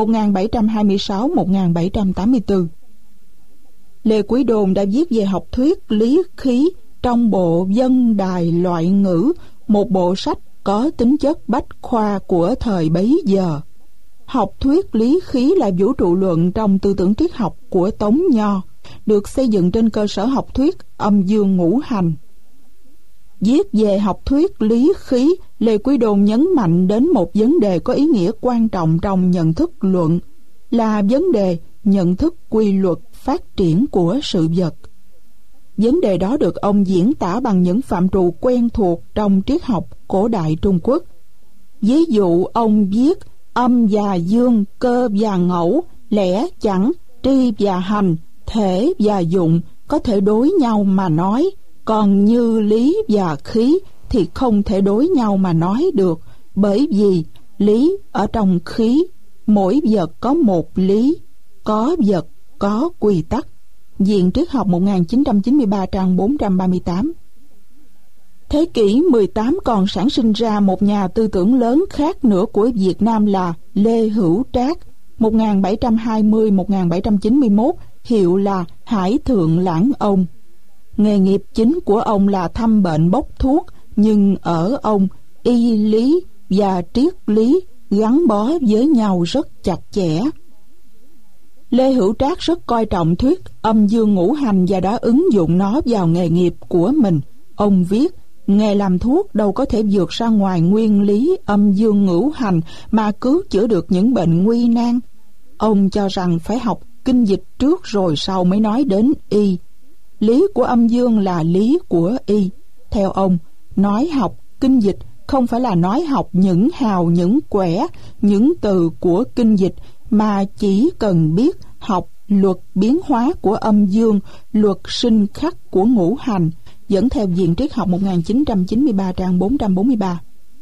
Speaker 1: 1726-1784. Lê Quý Đôn đã viết về học thuyết lý khí trong bộ Vân Đài Loại Ngữ, một bộ sách có tính chất bách khoa của thời bấy giờ. Học thuyết lý khí là vũ trụ luận trong tư tưởng triết học của Tống Nho, được xây dựng trên cơ sở học thuyết âm dương ngũ hành. Viết về học thuyết lý khí, Lê Quý Đôn nhấn mạnh đến một vấn đề có ý nghĩa quan trọng trong nhận thức luận, là vấn đề nhận thức quy luật phát triển của sự vật. Vấn đề đó được ông diễn tả bằng những phạm trù quen thuộc trong triết học cổ đại Trung Quốc. Ví dụ ông viết âm và dương, cơ và ngẫu, lẽ chẳng, tri và hành, thể và dụng có thể đối nhau mà nói, còn như lý và khí thì không thể đối nhau mà nói được, bởi vì lý ở trong khí, mỗi vật có một lý, có vật có quy tắc. Viện Triết học 1993 trang 438. Thế kỷ 18 còn sản sinh ra một nhà tư tưởng lớn khác nữa của Việt Nam là Lê Hữu Trác 1720-1791, hiệu là Hải Thượng Lãng Ông. Nghề nghiệp chính của ông là thăm bệnh bốc thuốc, nhưng ở ông, y lý và triết lý gắn bó với nhau rất chặt chẽ. Lê Hữu Trác rất coi trọng thuyết âm dương ngũ hành và đã ứng dụng nó vào nghề nghiệp của mình. Ông viết, nghề làm thuốc đâu có thể vượt ra ngoài nguyên lý âm dương ngũ hành mà cứu chữa được những bệnh nguy nan. Ông cho rằng phải học kinh dịch trước rồi sau mới nói đến y. Lý của âm dương là lý của y. Theo ông, nói học kinh dịch không phải là nói học những hào những quẻ, những từ của kinh dịch, mà chỉ cần biết học luật biến hóa của âm dương, luật sinh khắc của ngũ hành, dẫn theo Viện Triết học 1993 trang 443.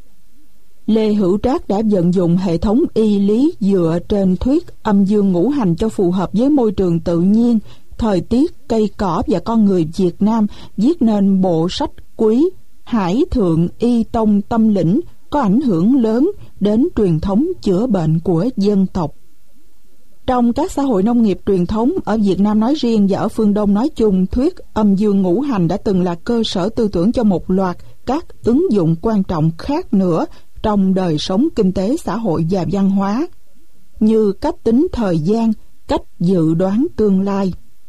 Speaker 1: Lê Hữu Trác đã vận dụng hệ thống y lý dựa trên thuyết âm dương ngũ hành cho phù hợp với môi trường tự nhiên, thời tiết, cây cỏ và con người Việt Nam, viết nên bộ sách quý Hải Thượng Y Tông Tâm Lĩnh, có ảnh hưởng lớn đến truyền thống chữa bệnh của dân tộc. Trong các xã hội nông nghiệp truyền thống ở Việt Nam nói riêng và ở phương Đông nói chung, thuyết âm dương ngũ hành đã từng là cơ sở tư tưởng cho một loạt các ứng dụng quan trọng khác nữa trong đời sống kinh tế, xã hội và văn hóa, như cách tính thời gian, cách dự đoán tương lai.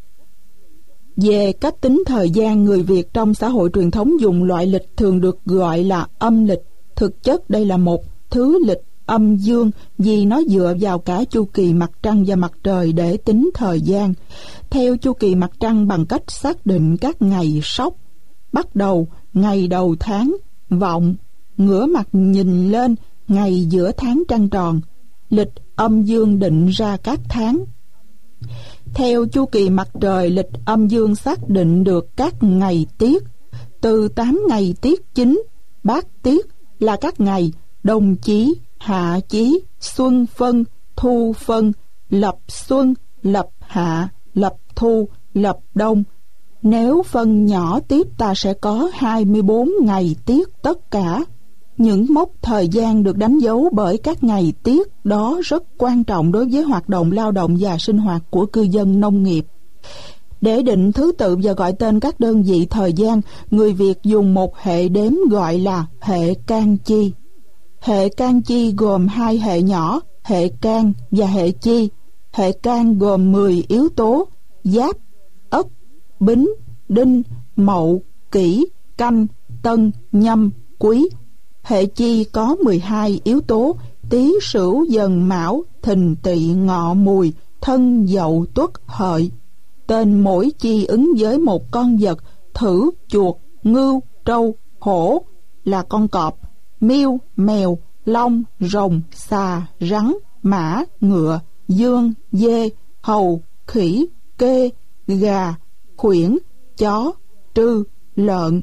Speaker 1: Về cách tính thời gian, người Việt trong xã hội truyền thống dùng loại lịch thường được gọi là âm lịch. Thực chất đây là một thứ lịch âm dương vì nó dựa vào cả chu kỳ mặt trăng và mặt trời để tính thời gian. Theo chu kỳ mặt trăng bằng cách xác định các ngày sóc, bắt đầu ngày đầu tháng, vọng, ngửa mặt nhìn lên ngày giữa tháng trăng tròn. Lịch âm dương định ra các tháng. Theo chu kỳ mặt trời, lịch âm dương xác định được các ngày tiết. Từ 8 ngày tiết chính, bát tiết là các ngày đông chí, hạ chí, xuân phân, thu phân, lập xuân, lập hạ, lập thu, lập đông. Nếu phân nhỏ tiếp ta sẽ có 24 ngày tiết tất cả. Những mốc thời gian được đánh dấu bởi các ngày tiết đó rất quan trọng đối với hoạt động lao động và sinh hoạt của cư dân nông nghiệp. Để định thứ tự và gọi tên các đơn vị thời gian, người Việt dùng một hệ đếm gọi là hệ can chi. Hệ can chi gồm hai hệ nhỏ, hệ can và hệ chi. Hệ can gồm 10 yếu tố: Giáp, Ất, Bính, Đinh, Mậu, Kỷ, Canh, Tân, Nhâm, Quý. Hệ chi có 12 yếu tố: Tý, Sửu, Dần, Mão, Thìn, Tỵ, Ngọ, Mùi, Thân, Dậu, Tuất, Hợi. Tên mỗi chi ứng với một con vật: Thử, chuột, ngưu, trâu, hổ là con cọp, miêu, mèo, long, rồng, xà, rắn, mã, ngựa, dương, dê, hầu, khỉ, kê, gà, khuyển, chó, trư, lợn.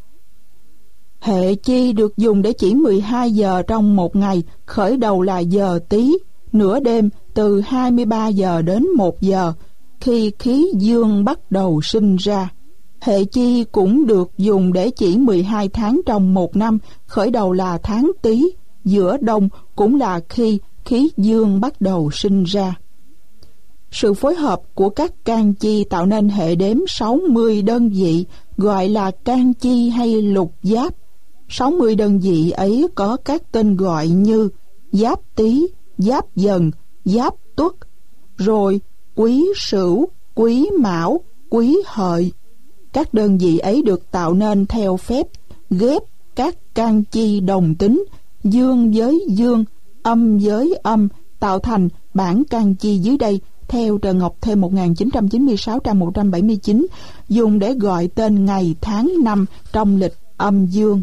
Speaker 1: Hệ chi được dùng để chỉ 12 giờ trong một ngày, khởi đầu là giờ Tý, nửa đêm từ 23 giờ đến 1 giờ, khi khí dương bắt đầu sinh ra. Hệ chi cũng được dùng để chỉ 12 tháng trong một năm, khởi đầu là tháng Tý, giữa đông cũng là khi khí dương bắt đầu sinh ra. Sự phối hợp của các can chi tạo nên hệ đếm 60 đơn vị, gọi là can chi hay lục giáp. 60 đơn vị ấy có các tên gọi như Giáp Tý, Giáp Dần, Giáp Tuất, rồi Quý Sửu, Quý Mão, Quý Hợi. Các đơn vị ấy được tạo nên theo phép ghép các can chi đồng tính, dương với dương, âm với âm, tạo thành bảng can chi dưới đây theo Trần Ngọc Thêm 1996 trang 179, dùng để gọi tên ngày tháng năm trong lịch âm dương.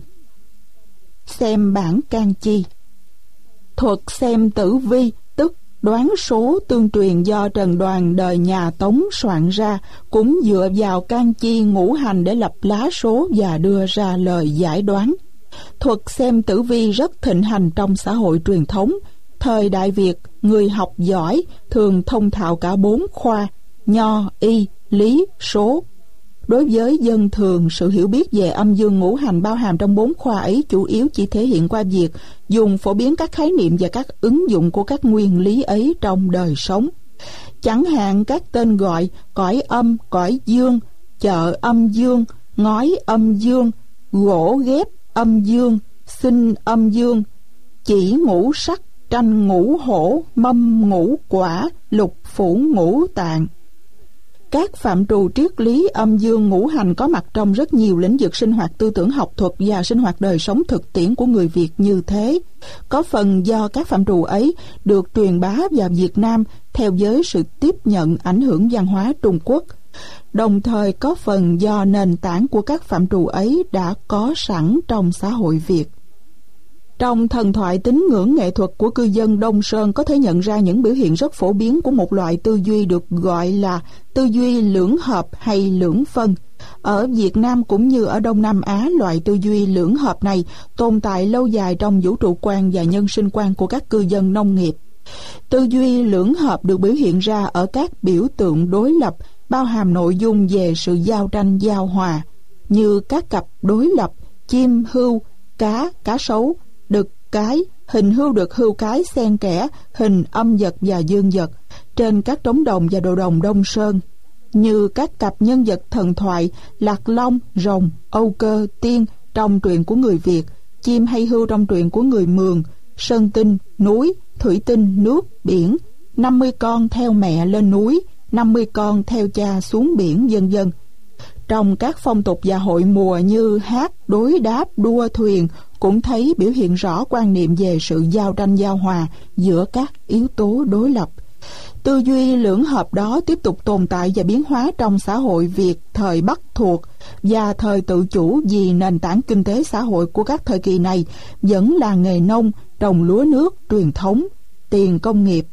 Speaker 1: Xem bảng can chi. Thuật xem tử vi, tức đoán số tương truyền do Trần Đoàn đời nhà Tống soạn ra, cũng dựa vào can chi ngũ hành để lập lá số và đưa ra lời giải đoán. Thuật xem tử vi rất thịnh hành trong xã hội truyền thống. Thời Đại Việt, người học giỏi thường thông thạo cả 4 khoa: nho, y, lý, số. Đối với dân thường, sự hiểu biết về âm dương ngũ hành bao hàm trong 4 khoa ấy chủ yếu chỉ thể hiện qua việc dùng phổ biến các khái niệm và các ứng dụng của các nguyên lý ấy trong đời sống. Chẳng hạn các tên gọi cõi âm, cõi dương, chợ âm dương, ngói âm dương, gỗ ghép âm dương, sinh âm dương, chỉ ngũ sắc, tranh ngũ hổ, mâm ngũ quả, lục phủ ngũ tạng. Các phạm trù triết lý âm dương ngũ hành có mặt trong rất nhiều lĩnh vực sinh hoạt tư tưởng học thuật và sinh hoạt đời sống thực tiễn của người Việt như thế. Có phần do các phạm trù ấy được truyền bá vào Việt Nam theo với sự tiếp nhận ảnh hưởng văn hóa Trung Quốc. Đồng thời có phần do nền tảng của các phạm trù ấy đã có sẵn trong xã hội Việt. Trong thần thoại tín ngưỡng nghệ thuật của cư dân Đông Sơn có thể nhận ra những biểu hiện rất phổ biến của một loại tư duy được gọi là tư duy lưỡng hợp hay lưỡng phân. Ở Việt Nam cũng như ở Đông Nam Á, loại tư duy lưỡng hợp này tồn tại lâu dài trong vũ trụ quan và nhân sinh quan của các cư dân nông nghiệp. Tư duy lưỡng hợp được biểu hiện ra ở các biểu tượng đối lập, bao hàm nội dung về sự giao tranh giao hòa, như các cặp đối lập chim hươu, cá sấu, đực cái, hình hươu đực hươu cái xen kẽ hình âm vật và dương vật trên các trống đồng và đồ đồng Đông Sơn, như các cặp nhân vật thần thoại Lạc Long, rồng, Âu Cơ, tiên trong truyện của người Việt, chim hay hươu trong truyện của người Mường, sơn tinh, núi, thủy tinh, nước, biển, 50 con theo mẹ lên núi, 50 con theo cha xuống biển, vân vân. Trong các phong tục và hội mùa như hát, đối đáp, đua thuyền cũng thấy biểu hiện rõ quan niệm về sự giao tranh giao hòa giữa các yếu tố đối lập. Tư duy lưỡng hợp đó tiếp tục tồn tại và biến hóa trong xã hội Việt thời Bắc thuộc và thời tự chủ, vì nền tảng kinh tế xã hội của các thời kỳ này vẫn là nghề nông, trồng lúa nước truyền thống, tiền công nghiệp.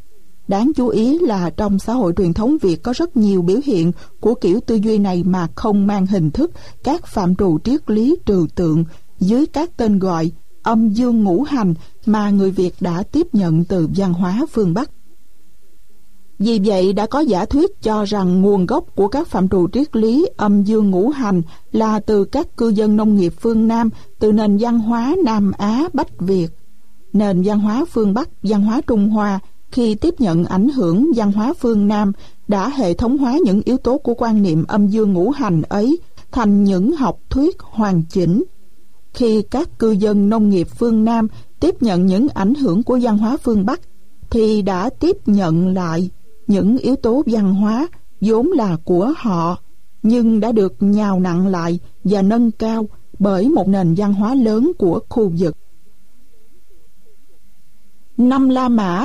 Speaker 1: Đáng chú ý là trong xã hội truyền thống Việt có rất nhiều biểu hiện của kiểu tư duy này mà không mang hình thức các phạm trù triết lý trừu tượng dưới các tên gọi âm dương ngũ hành mà người Việt đã tiếp nhận từ văn hóa phương Bắc. Vì vậy đã có giả thuyết cho rằng nguồn gốc của các phạm trù triết lý âm dương ngũ hành là từ các cư dân nông nghiệp phương Nam, từ nền văn hóa Nam Á Bách Việt. Nền văn hóa phương Bắc, văn hóa Trung Hoa khi tiếp nhận ảnh hưởng văn hóa phương Nam đã hệ thống hóa những yếu tố của quan niệm âm dương ngũ hành ấy thành những học thuyết hoàn chỉnh. Khi các cư dân nông nghiệp phương Nam tiếp nhận những ảnh hưởng của văn hóa phương Bắc thì đã tiếp nhận lại những yếu tố văn hóa vốn là của họ nhưng đã được nhào nặn lại và nâng cao bởi một nền văn hóa lớn của khu vực. Năm La Mã,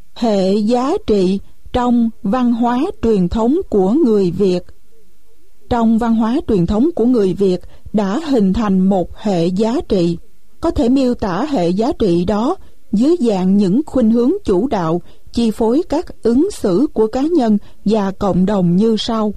Speaker 1: hệ giá trị trong văn hóa truyền thống của người Việt. Trong văn hóa truyền thống của người Việt đã hình thành một hệ giá trị. Có thể miêu tả hệ giá trị đó dưới dạng những khuynh hướng chủ đạo chi phối các ứng xử của cá nhân và cộng đồng như sau.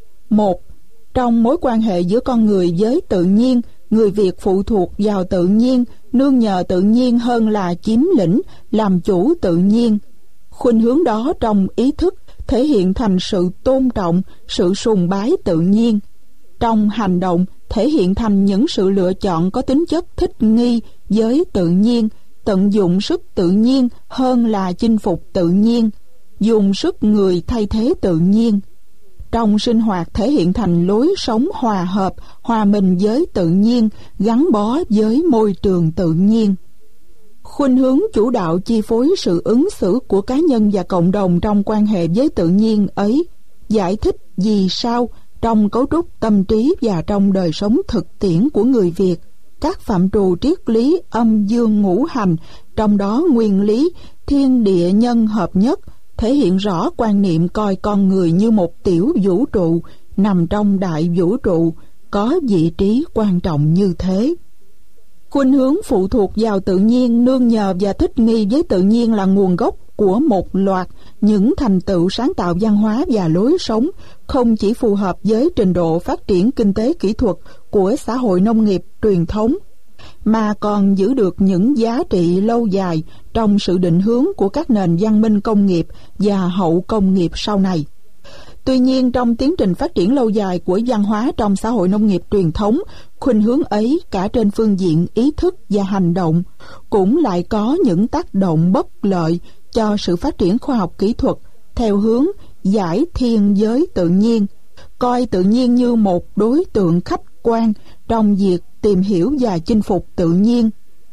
Speaker 1: 1. Trong mối quan hệ giữa con người với tự nhiên, người Việt phụ thuộc vào tự nhiên, nương nhờ tự nhiên hơn là chiếm lĩnh, làm chủ tự nhiên. Khuynh hướng đó trong ý thức thể hiện thành sự tôn trọng, sự sùng bái tự nhiên. Trong hành động thể hiện thành những sự lựa chọn có tính chất thích nghi với tự nhiên, tận dụng sức tự nhiên hơn là chinh phục tự nhiên, dùng sức người thay thế tự nhiên. Trong sinh hoạt thể hiện thành lối sống hòa hợp, hòa mình với tự nhiên, gắn bó với môi trường tự nhiên. Khuynh hướng chủ đạo chi phối sự ứng xử của cá nhân và cộng đồng trong quan hệ với tự nhiên ấy, giải thích vì sao trong cấu trúc tâm trí và trong đời sống thực tiễn của người Việt, các phạm trù triết lý âm dương ngũ hành, trong đó nguyên lý thiên địa nhân hợp nhất, thể hiện rõ quan niệm coi con người như một tiểu vũ trụ nằm trong đại vũ trụ, có vị trí quan trọng như thế. Khuynh hướng phụ thuộc vào tự nhiên, nương nhờ và thích nghi với tự nhiên là nguồn gốc của một loạt những thành tựu sáng tạo văn hóa và lối sống, không chỉ phù hợp với trình độ phát triển kinh tế kỹ thuật của xã hội nông nghiệp truyền thống, mà còn giữ được những giá trị lâu dài trong sự định hướng của các nền văn minh công nghiệp và hậu công nghiệp sau này. Tuy nhiên, trong tiến trình phát triển lâu dài của văn hóa trong xã hội nông nghiệp truyền thống, khuynh hướng ấy cả trên phương diện ý thức và hành động cũng lại có những tác động bất lợi cho sự phát triển khoa học kỹ thuật theo hướng giải thiên giới tự nhiên, coi tự nhiên như một đối tượng khách quan trong việc tìm hiểu và chinh phục tự nhiên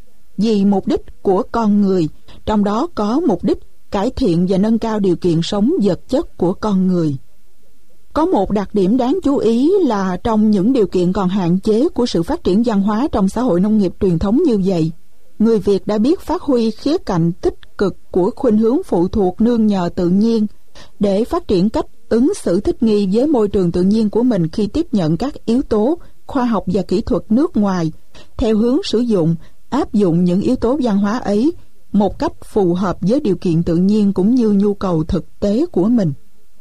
Speaker 1: vì mục đích của con người, trong đó có mục đích cải thiện và nâng cao điều kiện sống vật chất của con người. Có một đặc điểm đáng chú ý là trong những điều kiện còn hạn chế của sự phát triển văn hóa trong xã hội nông nghiệp truyền thống như vậy, người Việt đã biết phát huy khía cạnh tích cực của khuynh hướng phụ thuộc nương nhờ tự nhiên để phát triển cách ứng xử thích nghi với môi trường tự nhiên của mình khi tiếp nhận các yếu tố khoa học và kỹ thuật nước ngoài, theo hướng sử dụng, áp dụng những yếu tố văn hóa ấy một cách phù hợp với điều kiện tự nhiên cũng như nhu cầu thực tế của mình.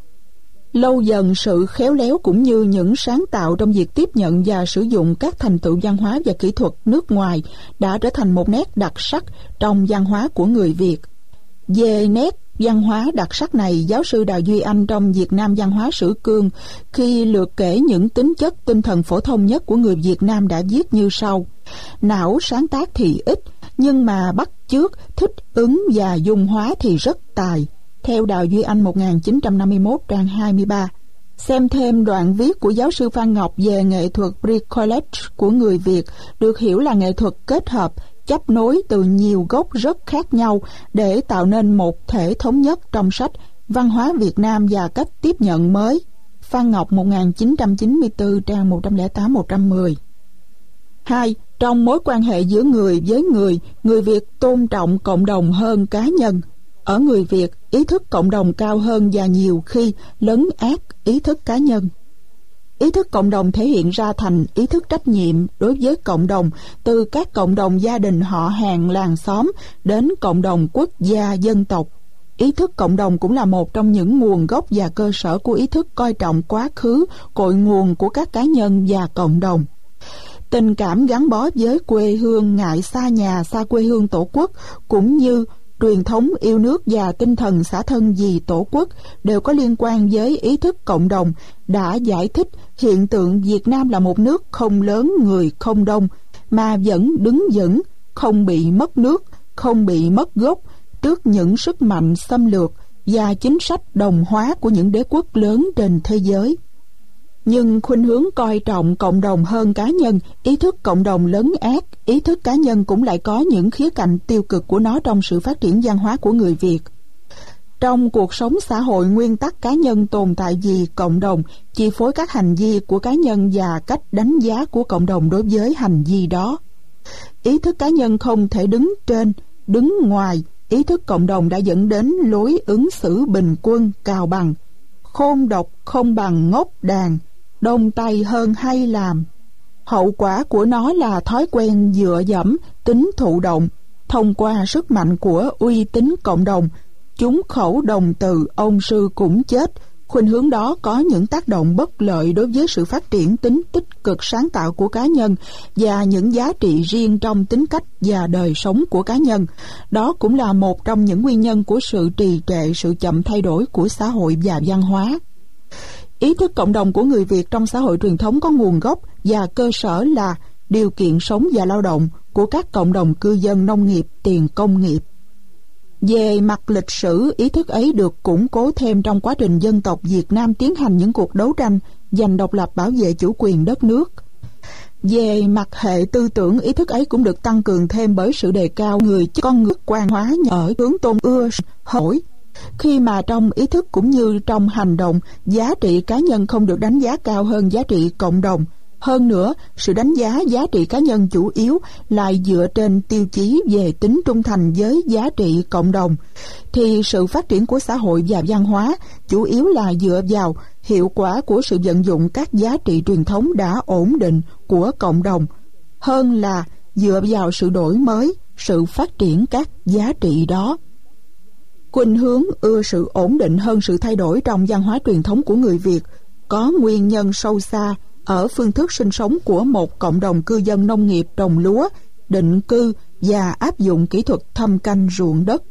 Speaker 1: Lâu dần, sự khéo léo cũng như những sáng tạo trong việc tiếp nhận và sử dụng các thành tựu văn hóa và kỹ thuật nước ngoài đã trở thành một nét đặc sắc trong văn hóa của người Việt. Về nét văn hóa đặc sắc này, giáo sư Đào Duy Anh trong Việt Nam Văn hóa Sử Cương khi lược kể những tính chất tinh thần phổ thông nhất của người Việt Nam đã viết như sau: não sáng tác thì ít, nhưng mà bắt chước, thích ứng và dung hóa thì rất tài. Theo Đào Duy Anh 1951 trang 23. Xem thêm đoạn viết của giáo sư Phan Ngọc về nghệ thuật bricolage của người Việt, được hiểu là nghệ thuật kết hợp, chấp nối từ nhiều gốc rất khác nhau để tạo nên một thể thống nhất trong sách Văn hóa Việt Nam và cách tiếp nhận mới. Phan Ngọc 1994 trang 108-110. 2. Trong mối quan hệ giữa người với người Việt tôn trọng cộng đồng hơn cá nhân. Ở người Việt, ý thức cộng đồng cao hơn và nhiều khi lấn át ý thức cá nhân. Ý thức cộng đồng thể hiện ra thành ý thức trách nhiệm đối với cộng đồng, từ các cộng đồng gia đình họ hàng làng xóm đến cộng đồng quốc gia dân tộc. Ý thức cộng đồng cũng là một trong những nguồn gốc và cơ sở của ý thức coi trọng quá khứ, cội nguồn của các cá nhân và cộng đồng. Tình cảm gắn bó với quê hương, ngại xa nhà, xa quê hương tổ quốc, cũng như truyền thống yêu nước và tinh thần xả thân vì tổ quốc đều có liên quan với ý thức cộng đồng, đã giải thích hiện tượng Việt Nam là một nước không lớn, người không đông, mà vẫn đứng vững, không bị mất nước, không bị mất gốc trước những sức mạnh xâm lược và chính sách đồng hóa của những đế quốc lớn trên thế giới. Nhưng khuynh hướng coi trọng cộng đồng hơn cá nhân, ý thức cộng đồng lấn át ý thức cá nhân cũng lại có những khía cạnh tiêu cực của nó trong sự phát triển văn hóa của người Việt. Trong cuộc sống xã hội, nguyên tắc cá nhân tồn tại vì cộng đồng, chi phối các hành vi của cá nhân và cách đánh giá của cộng đồng đối với hành vi đó. Ý thức cá nhân không thể đứng trên, đứng ngoài. Ý thức cộng đồng đã dẫn đến lối ứng xử bình quân, cào bằng, khôn độc không bằng ngốc đàn, đông tay hơn hay làm. Hậu quả của nó là thói quen dựa dẫm, tính thụ động. Thông qua sức mạnh của uy tín cộng đồng, chúng khẩu đồng từ ông sư cũng chết. Khuynh hướng đó có những tác động bất lợi đối với sự phát triển tính tích cực sáng tạo của cá nhân và những giá trị riêng trong tính cách và đời sống của cá nhân. Đó cũng là một trong những nguyên nhân của sự trì trệ, sự chậm thay đổi của xã hội và văn hóa. Ý thức cộng đồng của người Việt trong xã hội truyền thống có nguồn gốc và cơ sở là điều kiện sống và lao động của các cộng đồng cư dân nông nghiệp, tiền công nghiệp. Về mặt lịch sử, ý thức ấy được củng cố thêm trong quá trình dân tộc Việt Nam tiến hành những cuộc đấu tranh giành độc lập, bảo vệ chủ quyền đất nước. Về mặt hệ tư tưởng, ý thức ấy cũng được tăng cường thêm bởi sự đề cao con người quan hóa ở hướng tôn ưa hỏi. Khi mà trong ý thức cũng như trong hành động, giá trị cá nhân không được đánh giá cao hơn giá trị cộng đồng. Hơn nữa, sự đánh giá giá trị cá nhân chủ yếu lại dựa trên tiêu chí về tính trung thành với giá trị cộng đồng, thì sự phát triển của xã hội và văn hóa chủ yếu là dựa vào hiệu quả của sự vận dụng các giá trị truyền thống đã ổn định của cộng đồng, hơn là dựa vào sự đổi mới, sự phát triển các giá trị đó. Khuynh hướng ưa sự ổn định hơn sự thay đổi trong văn hóa truyền thống của người Việt có nguyên nhân sâu xa ở phương thức sinh sống của một cộng đồng cư dân nông nghiệp trồng lúa, định cư và áp dụng kỹ thuật thâm canh ruộng đất.